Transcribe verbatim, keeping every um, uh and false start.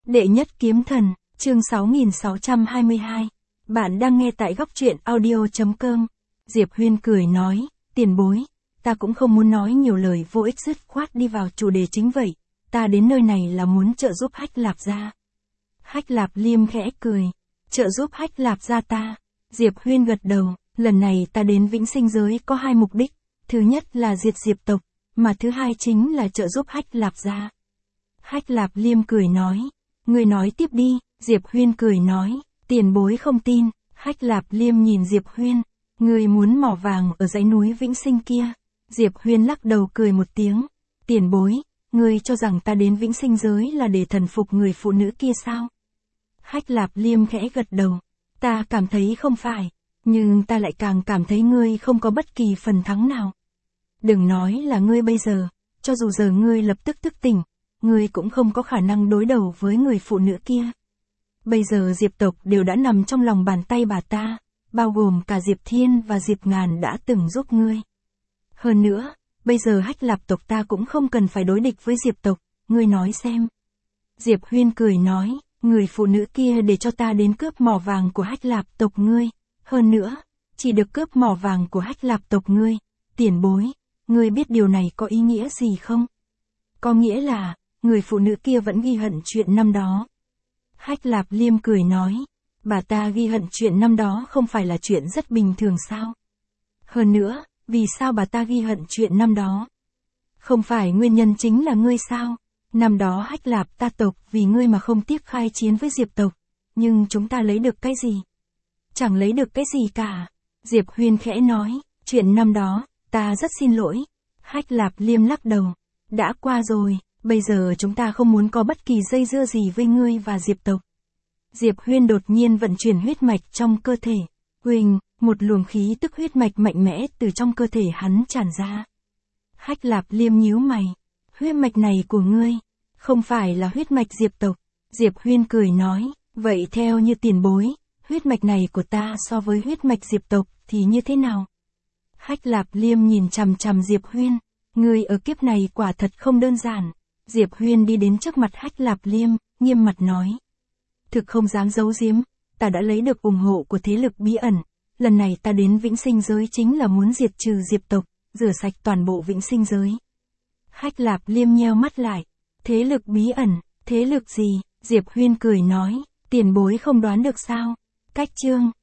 Đệ nhất kiếm thần, chương sáu nghìn sáu trăm hai mươi hai. Bạn đang nghe tại góc truyện audio chấm com. Diệp Huyên cười nói, tiền bối, ta cũng không muốn nói nhiều lời vô ích, dứt khoát đi vào chủ đề chính vậy. Ta đến nơi này là muốn trợ giúp Hách Lạp gia. Hách Lạp Liêm khẽ cười, trợ giúp Hách Lạp gia ta. Diệp Huyên gật đầu, lần này ta đến Vĩnh Sinh giới có hai mục đích. Thứ nhất là diệt Diệp tộc, mà thứ hai chính là trợ giúp Hách Lạp gia. Hách Lạp Liêm cười nói, ngươi nói tiếp đi. Diệp Huyên cười nói, tiền bối không tin. Hách Lạp Liêm nhìn Diệp Huyên, ngươi muốn mỏ vàng ở dãy núi Vĩnh Sinh kia. Diệp Huyên lắc đầu cười một tiếng, tiền bối, ngươi cho rằng ta đến Vĩnh Sinh giới là để thần phục người phụ nữ kia sao? Hách Lạp Liêm khẽ gật đầu, ta cảm thấy không phải, nhưng ta lại càng cảm thấy ngươi không có bất kỳ phần thắng nào. Đừng nói là ngươi bây giờ, cho dù giờ ngươi lập tức thức tỉnh, ngươi cũng không có khả năng đối đầu với người phụ nữ kia. Bây giờ Diệp tộc đều đã nằm trong lòng bàn tay bà ta, bao gồm cả Diệp Thiên và Diệp Ngàn đã từng giúp ngươi. Hơn nữa, bây giờ Hách Lạp tộc ta cũng không cần phải đối địch với Diệp tộc, ngươi nói xem. Diệp Huyên cười nói, người phụ nữ kia để cho ta đến cướp mỏ vàng của Hách Lạp tộc ngươi. Hơn nữa, chỉ được cướp mỏ vàng của Hách Lạp tộc ngươi. Tiền bối, ngươi biết điều này có ý nghĩa gì không? Có nghĩa là, người phụ nữ kia vẫn ghi hận chuyện năm đó. Hách Lạp Liêm cười nói, bà ta ghi hận chuyện năm đó không phải là chuyện rất bình thường sao? Hơn nữa, vì sao bà ta ghi hận chuyện năm đó? Không phải nguyên nhân chính là ngươi sao? Năm đó Hách Lạp ta tộc vì ngươi mà không tiếc khai chiến với Diệp tộc, nhưng chúng ta lấy được cái gì? Chẳng lấy được cái gì cả. Diệp Huyên khẽ nói, chuyện năm đó, ta rất xin lỗi. Hách Lạp Liêm lắc đầu, đã qua rồi. Bây giờ chúng ta không muốn có bất kỳ dây dưa gì với ngươi và Diệp tộc. Diệp Huyên đột nhiên vận chuyển huyết mạch trong cơ thể. Huỳnh, một luồng khí tức huyết mạch mạnh mẽ từ trong cơ thể hắn tràn ra. Hách Lạp Liêm nhíu mày. Huyết mạch này của ngươi, không phải là huyết mạch Diệp tộc. Diệp Huyên cười nói, vậy theo như tiền bối, huyết mạch này của ta so với huyết mạch Diệp tộc thì như thế nào? Hách Lạp Liêm nhìn chằm chằm Diệp Huyên, ngươi ở kiếp này quả thật không đơn giản. Diệp Huyên đi đến trước mặt Hách Lạp Liêm, nghiêm mặt nói. Thực không dám giấu giếm, ta đã lấy được ủng hộ của thế lực bí ẩn. Lần này ta đến Vĩnh Sinh giới chính là muốn diệt trừ Diệp tộc, rửa sạch toàn bộ Vĩnh Sinh giới. Hách Lạp Liêm nheo mắt lại. Thế lực bí ẩn, thế lực gì? Diệp Huyên cười nói, tiền bối không đoán được sao? Cách chương,